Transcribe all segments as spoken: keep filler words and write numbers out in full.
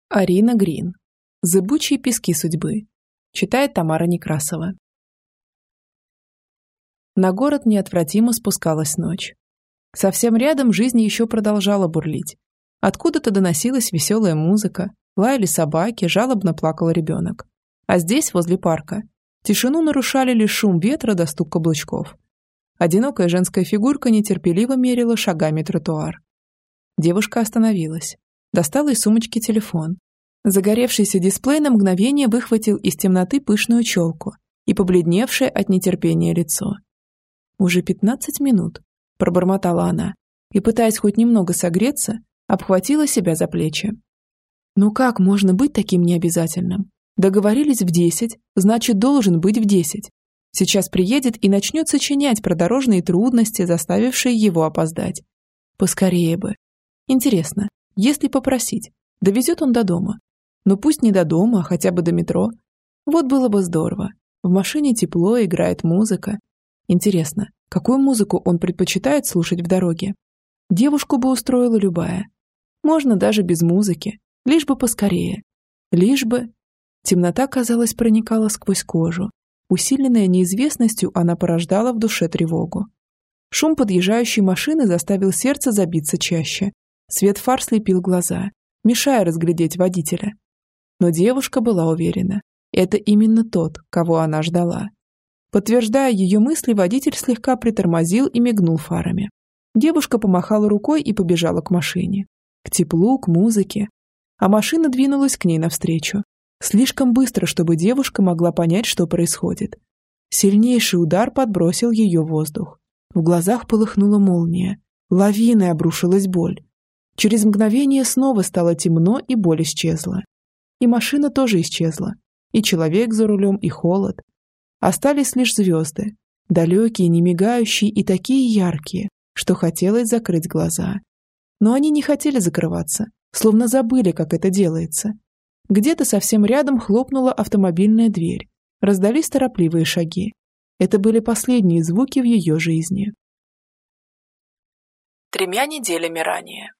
Арина Грин. Зыбучие пески судьбы. Читает Тамара Некрасова. На город неотвратимо спускалась ночь. Совсем рядом жизнь еще продолжала бурлить. Откуда-то доносилась веселая музыка, лаяли собаки, жалобно плакал ребенок. А здесь, возле парка, тишину нарушали лишь шум ветра да стук каблучков. Одинокая женская фигурка нетерпеливо мерила шагами тротуар. Девушка остановилась. Достала из сумочки телефон. Загоревшийся дисплей на мгновение выхватил из темноты пышную челку и побледневшее от нетерпения лицо. «Уже пятнадцать минут», – пробормотала она, и, пытаясь хоть немного согреться, обхватила себя за плечи. «Ну как можно быть таким необязательным? Договорились в десять, значит, должен быть в десять. Сейчас приедет и начнет сочинять про дорожные трудности, заставившие его опоздать. Поскорее бы. Интересно, если попросить, довезет он до дома? Ну пусть не до дома, а хотя бы до метро. Вот было бы здорово. В машине тепло, играет музыка. Интересно, какую музыку он предпочитает слушать в дороге? Девушку бы устроила любая. Можно даже без музыки, лишь бы поскорее. Лишь бы... Темнота, казалось, проникала сквозь кожу. Усиленная неизвестностью, она порождала в душе тревогу. Шум подъезжающей машины заставил сердце забиться чаще. Свет фар слепил глаза, мешая разглядеть водителя. Но девушка была уверена, это именно тот, кого она ждала. Подтверждая ее мысли, водитель слегка притормозил и мигнул фарами. Девушка помахала рукой и побежала к машине. К теплу, к музыке. А машина двинулась к ней навстречу. Слишком быстро, чтобы девушка могла понять, что происходит. Сильнейший удар подбросил ее в воздух. В глазах полыхнула молния. Лавиной обрушилась боль. Через мгновение снова стало темно, и боль исчезла. И машина тоже исчезла. И человек за рулем, и холод. Остались лишь звезды. Далекие, не мигающие и такие яркие, что хотелось закрыть глаза. Но они не хотели закрываться, словно забыли, как это делается. Где-то совсем рядом хлопнула автомобильная дверь. Раздались торопливые шаги. Это были последние звуки в ее жизни. Тремя неделями ранее.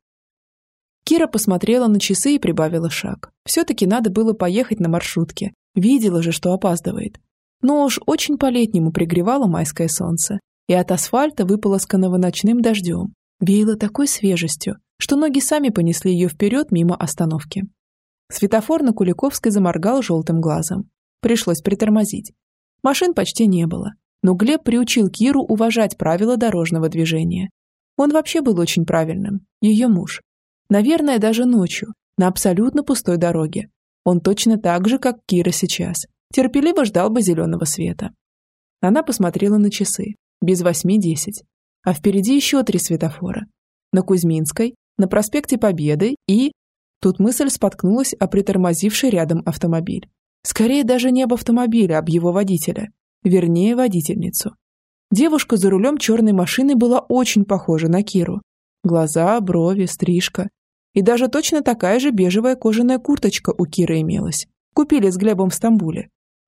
Кира посмотрела на часы и прибавила шаг. Все-таки надо было поехать на маршрутке. Видела же, что опаздывает. Но уж очень по-летнему пригревало майское солнце. И от асфальта, выполосканного ночным дождем, веяло такой свежестью, что ноги сами понесли ее вперед мимо остановки. Светофор на Куликовской заморгал желтым глазом. Пришлось притормозить. Машин почти не было. Но Глеб приучил Киру уважать правила дорожного движения. Он вообще был очень правильным. Ее муж. Наверное, даже ночью, на абсолютно пустой дороге. Он точно так же, как Кира сейчас, терпеливо ждал бы зеленого света. Она посмотрела на часы. Без восьми десять. А впереди еще три светофора. На Кузьминской, на проспекте Победы и... Тут мысль споткнулась о притормозившей рядом автомобиль. Скорее даже не об автомобиле, а об его водителя. Вернее, водительницу. Девушка за рулем черной машины была очень похожа на Киру. Глаза, брови, стрижка. И даже точно такая же бежевая кожаная курточка у Киры имелась. Купили с Глебом в Стамбуле.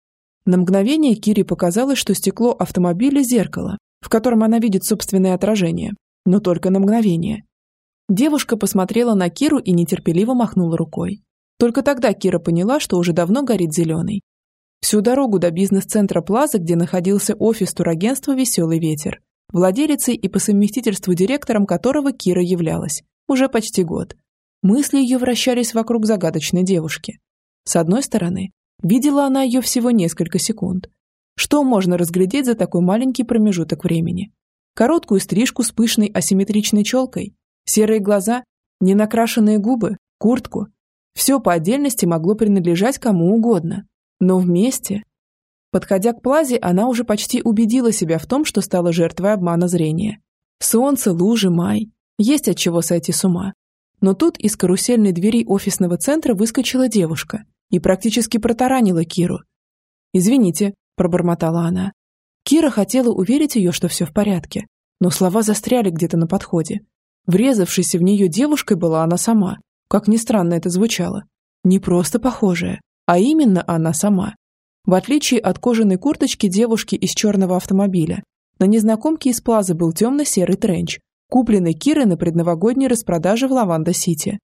На мгновение Кире показалось, что стекло автомобиля – зеркало, в котором она видит собственное отражение. Но только на мгновение. Девушка посмотрела на Киру и нетерпеливо махнула рукой. Только тогда Кира поняла, что уже давно горит зеленый. Всю дорогу до бизнес-центра Плаза, где находился офис турагентства «Веселый ветер», владелицей и по совместительству директором которого Кира являлась, уже почти год. Мысли ее вращались вокруг загадочной девушки. С одной стороны, видела она ее всего несколько секунд. Что можно разглядеть за такой маленький промежуток времени? Короткую стрижку с пышной асимметричной челкой, серые глаза, ненакрашенные губы, куртку. Все по отдельности могло принадлежать кому угодно. Но вместе... Подходя к Плазе, она уже почти убедила себя в том, что стала жертвой обмана зрения. Солнце, лужи, май. Есть от чего сойти с ума. Но тут из карусельной двери офисного центра выскочила девушка и практически протаранила Киру. «Извините», – пробормотала она. Кира хотела уверить ее, что все в порядке, но слова застряли где-то на подходе. Врезавшейся в нее девушкой была она сама. Как ни странно это звучало. Не просто похожая, а именно она сама. В отличие от кожаной курточки девушки из черного автомобиля, на незнакомке из Плазы был темно-серый тренч, купленный Кирой на предновогодней распродаже в Лаванда-Сити.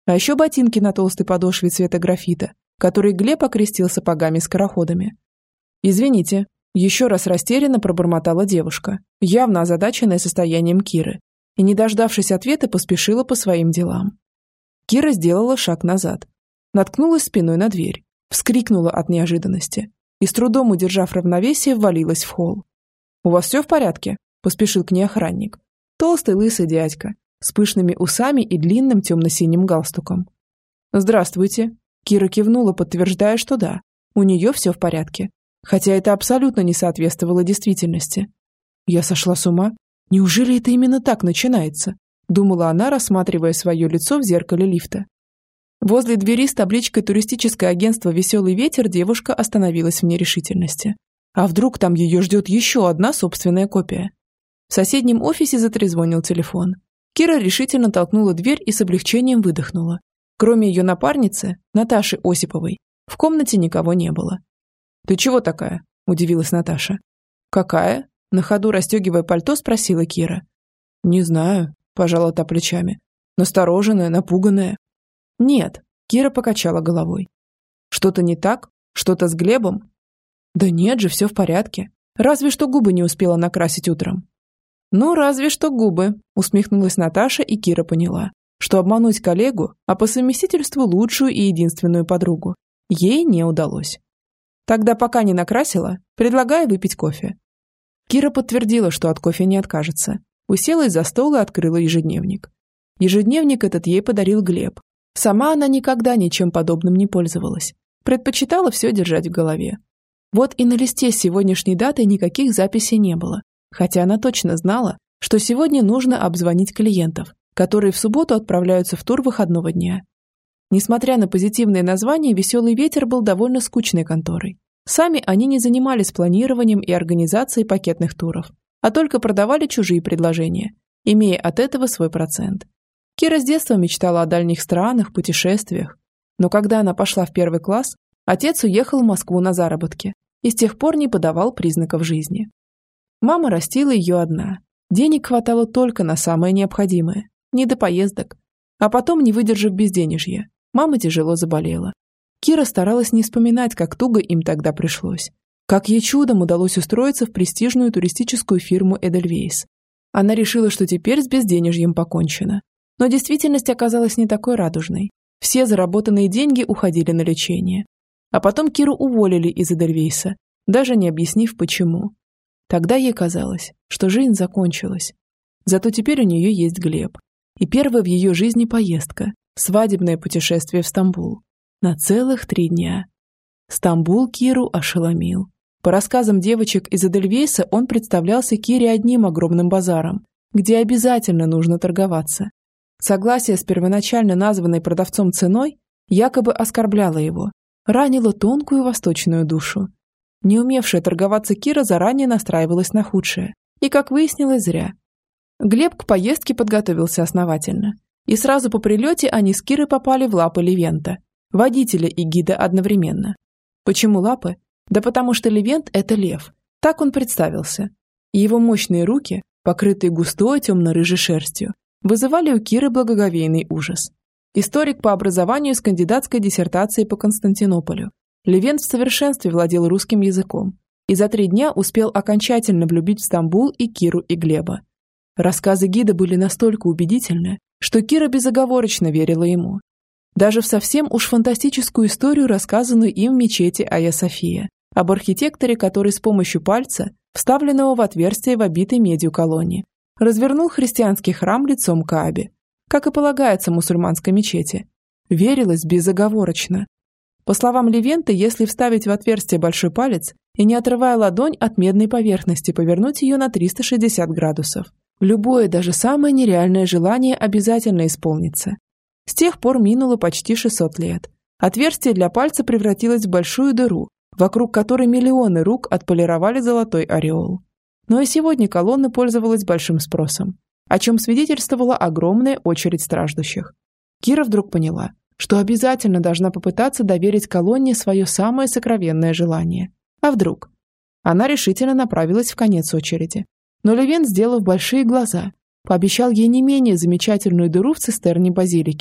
А еще ботинки на толстой подошве цвета графита, которые Глеб окрестил сапогами-скороходами. «Извините», – еще раз растерянно пробормотала девушка, явно озадаченная состоянием Киры, и, не дождавшись ответа, поспешила по своим делам. Кира сделала шаг назад, наткнулась спиной на дверь, вскрикнула от неожиданности и, с трудом удержав равновесие, ввалилась в холл. «У вас все в порядке?» – поспешил к ней охранник. Толстый лысый дядька, с пышными усами и длинным темно-синим галстуком. «Здравствуйте», – Кира кивнула, подтверждая, что да, у нее все в порядке, хотя это абсолютно не соответствовало действительности. «Я сошла с ума? Неужели это именно так начинается?» – думала она, рассматривая свое лицо в зеркале лифта. Возле двери с табличкой «Туристическое агентство «Веселый ветер» девушка остановилась в нерешительности. А вдруг там ее ждет еще одна собственная копия? В соседнем офисе затрезвонил телефон. Кира решительно толкнула дверь и с облегчением выдохнула. Кроме ее напарницы, Наташи Осиповой, в комнате никого не было. «Ты чего такая?» – удивилась Наташа. «Какая?» – на ходу расстегивая пальто, спросила Кира. «Не знаю», – пожала та плечами. «Настороженная, напуганная». «Нет», – Кира покачала головой. «Что-то не так? Что-то с Глебом?» «Да нет же, все в порядке. Разве что губы не успела накрасить утром». «Ну, разве что губы», – усмехнулась Наташа, и Кира поняла, что обмануть коллегу, а по совместительству лучшую и единственную подругу, ей не удалось. «Тогда пока не накрасила, предлагаю выпить кофе». Кира подтвердила, что от кофе не откажется. Уселась за стол и открыла ежедневник. Ежедневник этот ей подарил Глеб. Сама она никогда ничем подобным не пользовалась. Предпочитала все держать в голове. Вот и на листе с сегодняшней датой никаких записей не было. Хотя она точно знала, что сегодня нужно обзвонить клиентов, которые в субботу отправляются в тур выходного дня. Несмотря на позитивное название, «Веселый ветер» был довольно скучной конторой. Сами они не занимались планированием и организацией пакетных туров, а только продавали чужие предложения, имея от этого свой процент. Кира с детства мечтала о дальних странах, путешествиях. Но когда она пошла в первый класс, отец уехал в Москву на заработки и с тех пор не подавал признаков жизни. Мама растила ее одна. Денег хватало только на самое необходимое, не до поездок. А потом, не выдержав безденежья, мама тяжело заболела. Кира старалась не вспоминать, как туго им тогда пришлось. Как ей чудом удалось устроиться в престижную туристическую фирму «Эдельвейс». Она решила, что теперь с безденежьем покончено. Но действительность оказалась не такой радужной. Все заработанные деньги уходили на лечение. А потом Киру уволили из Эдельвейса, даже не объяснив почему. Тогда ей казалось, что жизнь закончилась. Зато теперь у нее есть Глеб. И первая в ее жизни поездка – свадебное путешествие в Стамбул. На целых три дня. Стамбул Киру ошеломил. По рассказам девочек из Эдельвейса он представлялся Кире одним огромным базаром, где обязательно нужно торговаться. Согласие с первоначально названной продавцом ценой якобы оскорбляло его, ранило тонкую восточную душу. Не умевшая торговаться Кира заранее настраивалась на худшее. И, как выяснилось, зря. Глеб к поездке подготовился основательно. И сразу по прилете они с Кирой попали в лапы Левента, водителя и гида одновременно. Почему лапы? Да потому что Левент – это лев. Так он представился. И его мощные руки, покрытые густой темно-рыжей шерстью, вызывали у Киры благоговейный ужас. Историк по образованию с кандидатской диссертацией по Константинополю. Левент в совершенстве владел русским языком и за три дня успел окончательно влюбить в Стамбул и Киру, и Глеба. Рассказы гида были настолько убедительны, что Кира безоговорочно верила ему. Даже в совсем уж фантастическую историю, рассказанную им в мечети Айя София, об архитекторе, который с помощью пальца, вставленного в отверстие в обитой медью колонне, развернул христианский храм лицом к Каабе, как и полагается мусульманской мечети. Верилось безоговорочно. По словам Левента, если вставить в отверстие большой палец и, не отрывая ладонь от медной поверхности, повернуть ее на триста шестьдесят градусов, любое, даже самое нереальное желание обязательно исполнится. С тех пор минуло почти шестьсот лет. Отверстие для пальца превратилось в большую дыру, вокруг которой миллионы рук отполировали золотой ореол. Но и сегодня колонна пользовалась большим спросом, о чем свидетельствовала огромная очередь страждущих. Кира вдруг поняла, что обязательно должна попытаться доверить колонне свое самое сокровенное желание. А вдруг? Она решительно направилась в конец очереди. Но Левент, сделав большие глаза, пообещал ей не менее замечательную дыру в цистерне базилики,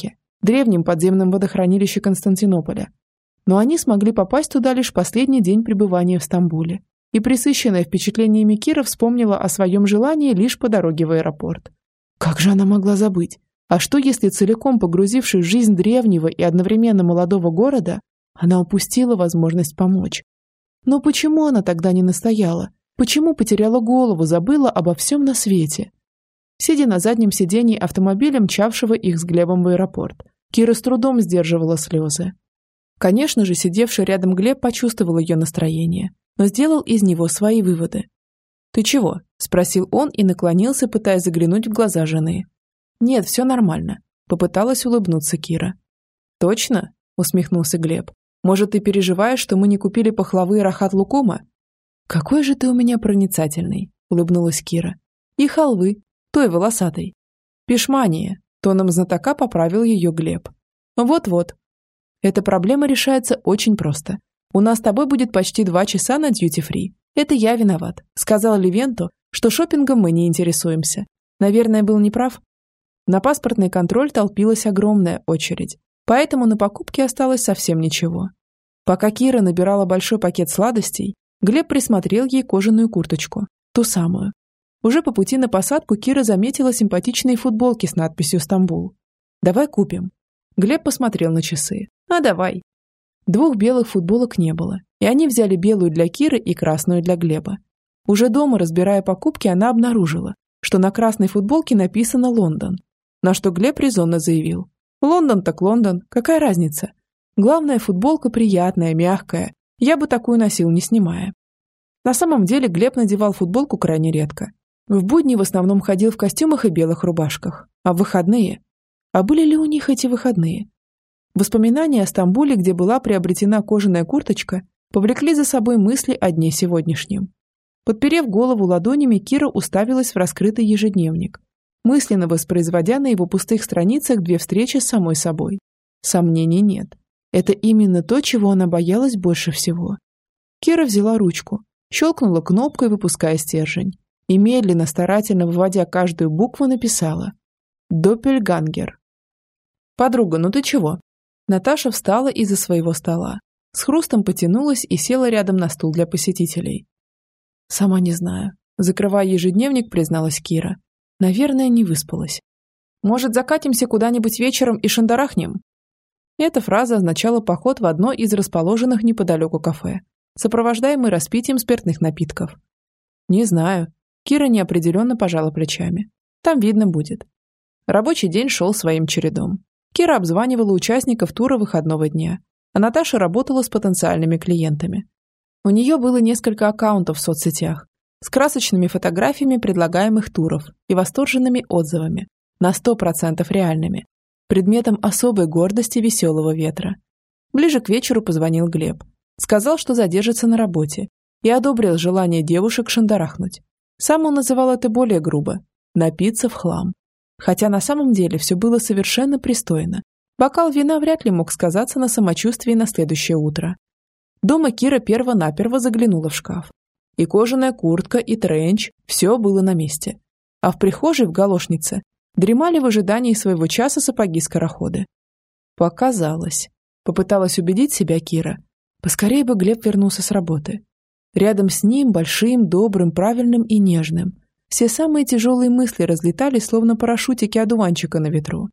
древнем подземном водохранилище Константинополя. Но они смогли попасть туда лишь в последний день пребывания в Стамбуле. И пресыщенная впечатлениями Кира вспомнила о своем желании лишь по дороге в аэропорт. Как же она могла забыть? А что, если, целиком погрузившись в жизнь древнего и одновременно молодого города, она упустила возможность помочь? Но почему она тогда не настояла? Почему потеряла голову, забыла обо всем на свете? Сидя на заднем сидении автомобиля, мчавшего их с Глебом в аэропорт, Кира с трудом сдерживала слезы. Конечно же, сидевший рядом Глеб почувствовал ее настроение, но сделал из него свои выводы. «Ты чего?» – спросил он и наклонился, пытаясь заглянуть в глаза жены. «Нет, все нормально», – попыталась улыбнуться Кира. «Точно?» – усмехнулся Глеб. «Может, ты переживаешь, что мы не купили пахлавы и рахат лукума?» «Какой же ты у меня проницательный», – улыбнулась Кира. «И халвы, той волосатой». «Пишмания», – тоном знатока поправил ее Глеб. «Вот-вот. Эта проблема решается очень просто. У нас с тобой будет почти два часа на дьюти-фри. Это я виноват», – сказал Левенту, что шопингом мы не интересуемся. Наверное, был неправ. На паспортный контроль толпилась огромная очередь, поэтому на покупке осталось совсем ничего. Пока Кира набирала большой пакет сладостей, Глеб присмотрел ей кожаную курточку, ту самую. Уже по пути на посадку Кира заметила симпатичные футболки с надписью «Стамбул». «Давай купим». Глеб посмотрел на часы. «А давай». Двух белых футболок не было, и они взяли белую для Киры и красную для Глеба. Уже дома, разбирая покупки, она обнаружила, что на красной футболке написано «Лондон», на что Глеб резонно заявил: «Лондон так Лондон, какая разница? Главное, футболка приятная, мягкая, я бы такую носил, не снимая». На самом деле Глеб надевал футболку крайне редко. В будни в основном ходил в костюмах и белых рубашках, а в выходные... А были ли у них эти выходные? Воспоминания о Стамбуле, где была приобретена кожаная курточка, повлекли за собой мысли о дне сегодняшнем. Подперев голову ладонями, Кира уставилась в раскрытый ежедневник, мысленно воспроизводя на его пустых страницах две встречи с самой собой. Сомнений нет. Это именно то, чего она боялась больше всего. Кира взяла ручку, щелкнула кнопкой, выпуская стержень, и медленно, старательно выводя каждую букву, написала: «Доппельгангер». «Подруга, ну ты чего?» Наташа встала из-за своего стола, с хрустом потянулась и села рядом на стул для посетителей. «Сама не знаю», – закрывая ежедневник, призналась Кира. «Наверное, не выспалась». «Может, закатимся куда-нибудь вечером и шандарахнем?» Эта фраза означала поход в одно из расположенных неподалеку кафе, сопровождаемый распитием спиртных напитков. «Не знаю». Кира неопределенно пожала плечами. «Там видно будет». Рабочий день шел своим чередом. Кира обзванивала участников тура выходного дня, а Наташа работала с потенциальными клиентами. У нее было несколько аккаунтов в соцсетях с красочными фотографиями предлагаемых туров и восторженными отзывами, на сто процентов реальными, предметом особой гордости веселого ветра. Ближе к вечеру позвонил Глеб. Сказал, что задержится на работе, и одобрил желание девушек шандарахнуть. Сам он называл это более грубо – напиться в хлам. Хотя на самом деле все было совершенно пристойно. Бокал вина вряд ли мог сказаться на самочувствии на следующее утро. Дома Кира перво-наперво заглянула в шкаф. И кожаная куртка, и тренч – все было на месте. А в прихожей в галошнице дремали в ожидании своего часа сапоги-скороходы. Показалось. Попыталась убедить себя Кира. Поскорее бы Глеб вернулся с работы. Рядом с ним, большим, добрым, правильным и нежным, все самые тяжелые мысли разлетались, словно парашютики одуванчика на ветру.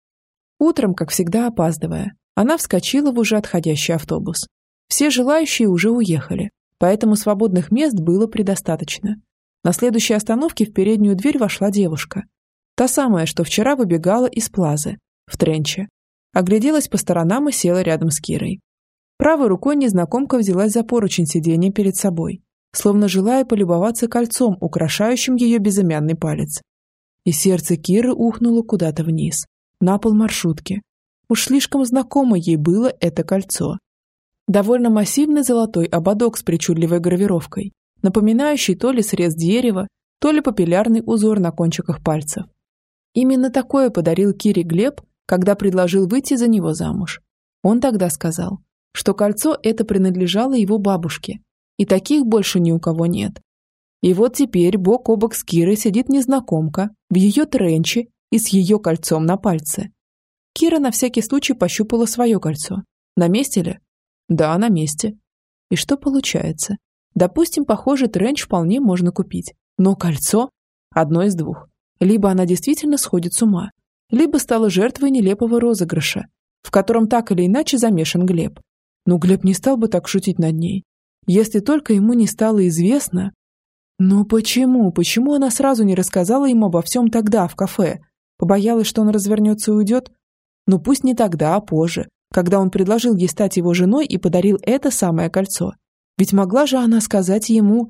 Утром, как всегда опаздывая, она вскочила в уже отходящий автобус. Все желающие уже уехали, поэтому свободных мест было предостаточно. На следующей остановке в переднюю дверь вошла девушка. Та самая, что вчера выбегала из плазы, в тренче. Огляделась по сторонам и села рядом с Кирой. Правой рукой незнакомка взялась за поручень сиденья перед собой, словно желая полюбоваться кольцом, украшающим ее безымянный палец. И сердце Киры ухнуло куда-то вниз, на пол маршрутки. Уж слишком знакомо ей было это кольцо. Довольно массивный золотой ободок с причудливой гравировкой, напоминающий то ли срез дерева, то ли папиллярный узор на кончиках пальцев. Именно такое подарил Кире Глеб, когда предложил выйти за него замуж. Он тогда сказал, что кольцо это принадлежало его бабушке, и таких больше ни у кого нет. И вот теперь бок о бок с Кирой сидит незнакомка в ее тренче и с ее кольцом на пальце. Кира на всякий случай пощупала свое кольцо. На месте ли? Да, на месте. И что получается? Допустим, похожий тренч вполне можно купить. Но кольцо? Одно из двух. Либо она действительно сходит с ума, либо стала жертвой нелепого розыгрыша, в котором так или иначе замешан Глеб. Но Глеб не стал бы так шутить над ней. Если только ему не стало известно... Но почему? Почему она сразу не рассказала ему обо всем тогда, в кафе? Побоялась, что он развернется и уйдет? Ну пусть не тогда, а позже, когда он предложил ей стать его женой и подарил это самое кольцо. Ведь могла же она сказать ему...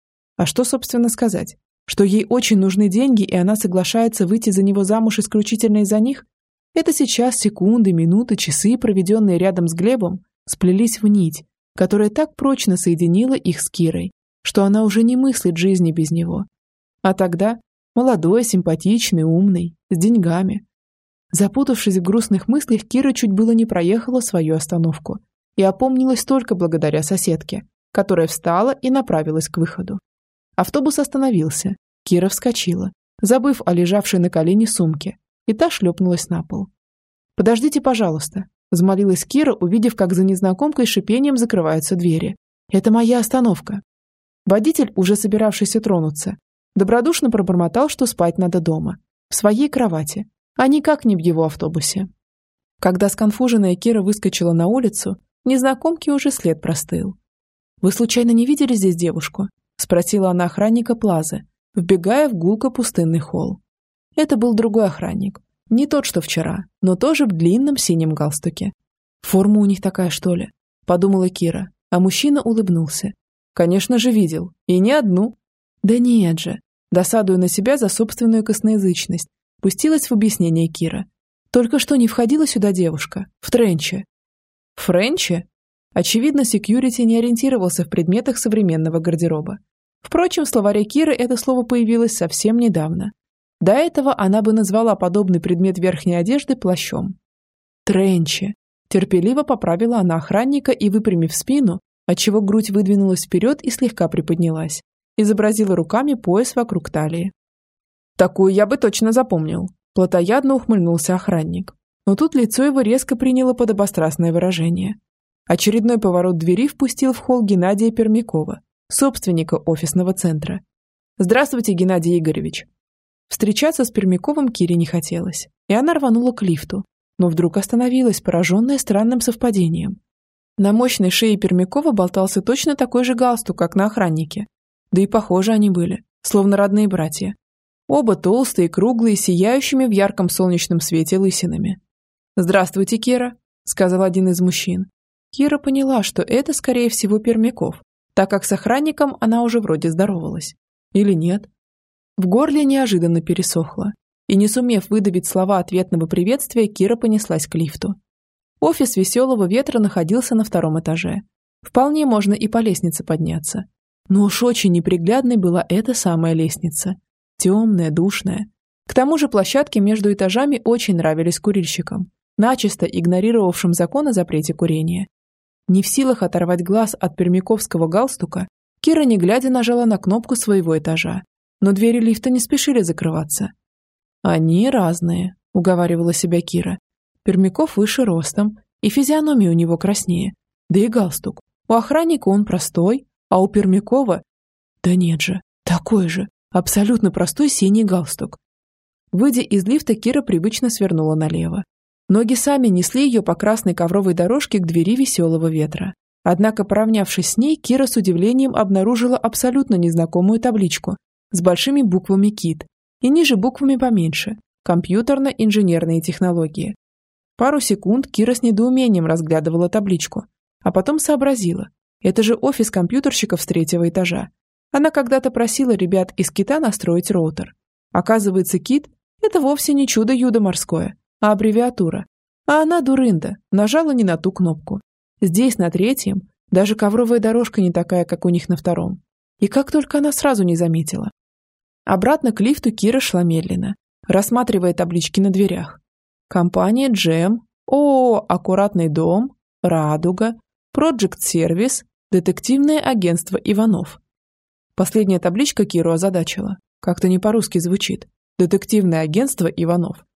А что, собственно, сказать? Что ей очень нужны деньги, и она соглашается выйти за него замуж исключительно из-за них? Это сейчас секунды, минуты, часы, проведенные рядом с Глебом, сплелись в нить, которая так прочно соединила их с Кирой, что она уже не мыслит жизни без него. А тогда молодой, симпатичный, умный, с деньгами. Запутавшись в грустных мыслях, Кира чуть было не проехала свою остановку и опомнилась только благодаря соседке, которая встала и направилась к выходу. Автобус остановился. Кира вскочила, забыв о лежавшей на колене сумке, и та шлепнулась на пол. «Подождите, пожалуйста», – взмолилась Кира, увидев, как за незнакомкой шипением закрываются двери. «Это моя остановка». Водитель, уже собиравшийся тронуться, добродушно пробормотал, что спать надо дома, в своей кровати, а никак не в его автобусе. Когда сконфуженная Кира выскочила на улицу, незнакомке уже след простыл. «Вы случайно не видели здесь девушку?» – спросила она охранника Плазы, вбегая в гулко-пустынный холл. Это был другой охранник, не тот, что вчера, но тоже в длинном синем галстуке. «Форма у них такая, что ли?» – подумала Кира, а мужчина улыбнулся. «Конечно же видел, и не одну». «Да нет же», досадуя на себя за собственную косноязычность, пустилась в объяснение Кира. «Только что не входила сюда девушка, в тренче». «В френче?» Очевидно, секьюрити не ориентировался в предметах современного гардероба. Впрочем, в словаре Киры это слово появилось совсем недавно. До этого она бы назвала подобный предмет верхней одежды плащом. «Тренче», терпеливо поправила она охранника и, выпрямив спину, отчего грудь выдвинулась вперед и слегка приподнялась, изобразила руками пояс вокруг талии. «Такую я бы точно запомнил», – плотоядно ухмыльнулся охранник. Но тут лицо его резко приняло подобострастное выражение. Очередной поворот двери впустил в холл Геннадия Пермякова, собственника офисного центра. «Здравствуйте, Геннадий Игоревич». Встречаться с Пермяковым Кире не хотелось, и она рванула к лифту, но вдруг остановилась, пораженная странным совпадением. На мощной шее Пермякова болтался точно такой же галстук, как на охраннике. Да и похожи они были, словно родные братья. Оба толстые, круглые, сияющими в ярком солнечном свете лысинами. «Здравствуйте, Кира», — сказал один из мужчин. Кира поняла, что это, скорее всего, Пермяков, так как с охранником она уже вроде здоровалась. Или нет? В горле неожиданно пересохло, и, не сумев выдавить слова ответного приветствия, Кира понеслась к лифту. Офис «Веселого ветра» находился на втором этаже. Вполне можно и по лестнице подняться. Но уж очень неприглядной была эта самая лестница. Темная, душная. К тому же площадки между этажами очень нравились курильщикам, начисто игнорировавшим закон о запрете курения. Не в силах оторвать глаз от пермяковского галстука, Кира, не глядя, нажала на кнопку своего этажа. Но двери лифта не спешили закрываться. «Они разные», — уговаривала себя Кира. Пермяков выше ростом, и физиономия у него краснее. Да и галстук. У охранника он простой, а у Пермякова... Да нет же, такой же, абсолютно простой синий галстук. Выйдя из лифта, Кира привычно свернула налево. Ноги сами несли ее по красной ковровой дорожке к двери «Веселого ветра». Однако, поравнявшись с ней, Кира с удивлением обнаружила абсолютно незнакомую табличку с большими буквами «КИТ» и ниже буквами поменьше «Компьютерно-инженерные технологии». Пару секунд Кира с недоумением разглядывала табличку, а потом сообразила. Это же офис компьютерщиков с третьего этажа. Она когда-то просила ребят из КИТа настроить роутер. Оказывается, КИТ – это вовсе не чудо-юдо морское, а аббревиатура. А она, дурында, нажала не на ту кнопку. Здесь, на третьем, даже ковровая дорожка не такая, как у них на втором. И как только она сразу не заметила. Обратно к лифту Кира шла медленно, рассматривая таблички на дверях. Компания «Джем», ООО «Аккуратный дом», «Радуга», «Проджект Сервис», «Детективное агентство Иванов». Последняя табличка Киру озадачила. Как-то не по-русски звучит. «Детективное агентство Иванов».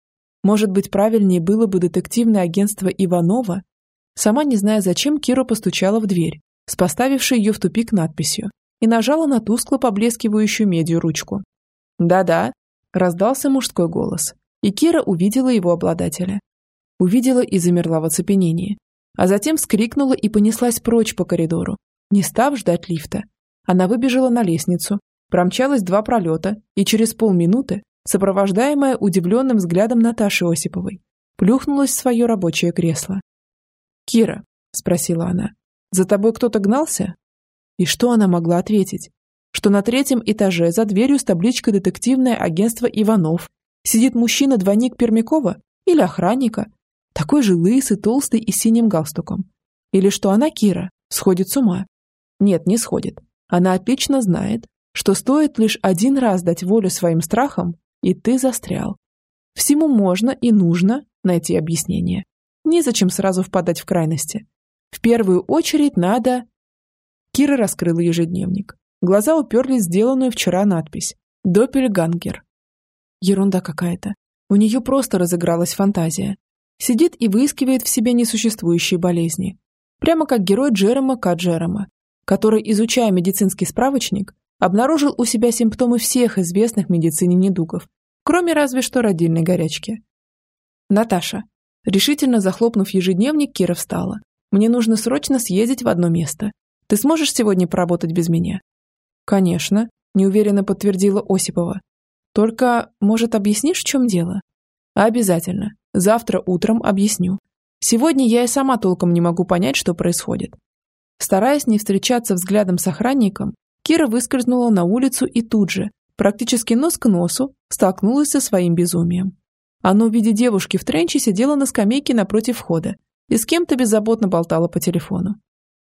Может быть, правильнее было бы детективное агентство Иванова? Сама не зная зачем, Кира постучала в дверь, с поставившей ее в тупик надписью, и нажала на тускло поблескивающую медью ручку. «Да-да», – раздался мужской голос, и Кира увидела его обладателя. Увидела и замерла в оцепенении, а затем вскрикнула и понеслась прочь по коридору, не став ждать лифта. Она выбежала на лестницу, промчалась два пролета и через полминуты, сопровождаемая удивленным взглядом Наташи Осиповой, плюхнулась в свое рабочее кресло. «Кира», – спросила она, – «за тобой кто-то гнался?» И что она могла ответить? Что на третьем этаже за дверью с табличкой «Детективное агентство Иванов» сидит мужчина-двойник Пермякова или охранника, такой же лысый, толстый и с синим галстуком. Или что она, Кира, сходит с ума? Нет, не сходит. Она отлично знает, что стоит лишь один раз дать волю своим страхам, и ты застрял. Всему можно и нужно найти объяснение. Незачем сразу впадать в крайности. В первую очередь надо... Кира раскрыла ежедневник. Глаза уперлись в сделанную вчера надпись «Доппельгангер». Ерунда какая-то. У нее просто разыгралась фантазия. Сидит и выискивает в себе несуществующие болезни. Прямо как герой Джерома К. Джерома, который, изучая медицинский справочник, обнаружил у себя симптомы всех известных медицине недугов, кроме разве что родильной горячки. «Наташа», решительно захлопнув ежедневник, Кира встала. «Мне нужно срочно съездить в одно место. Ты сможешь сегодня поработать без меня?» «Конечно», – неуверенно подтвердила Осипова. «Только, может, объяснишь, в чем дело?» «Обязательно. Завтра утром объясню. Сегодня я и сама толком не могу понять, что происходит». Стараясь не встречаться взглядом с охранником, Кира выскользнула на улицу и тут же, практически нос к носу, столкнулась со своим безумием. Оно в виде девушки в тренче сидела на скамейке напротив входа и с кем-то беззаботно болтала по телефону.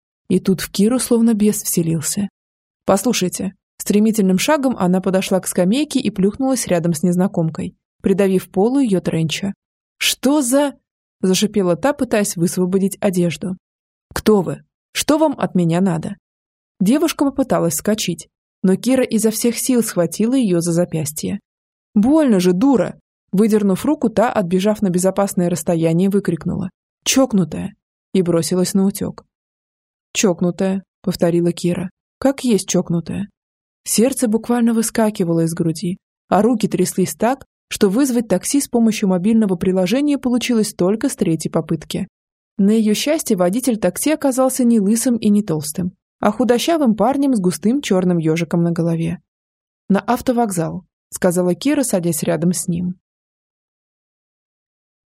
И тут в Киру словно бес вселился. «Послушайте». Стремительным шагом она подошла к скамейке и плюхнулась рядом с незнакомкой, придавив полу ее тренча. «Что за...» – зашипела та, пытаясь высвободить одежду. «Кто вы? Что вам от меня надо?» Девушка попыталась вскочить, но Кира изо всех сил схватила ее за запястье. «Больно же, дура!» Выдернув руку, та, отбежав на безопасное расстояние, выкрикнула «Чокнутая!» и бросилась на утек. «Чокнутая», — повторила Кира, — «как есть чокнутая». Сердце буквально выскакивало из груди, а руки тряслись так, что вызвать такси с помощью мобильного приложения получилось только с третьей попытки. На ее счастье водитель такси оказался не лысым и не толстым, а худощавым парнем с густым черным ежиком на голове. «На автовокзал», — сказала Кира, садясь рядом с ним.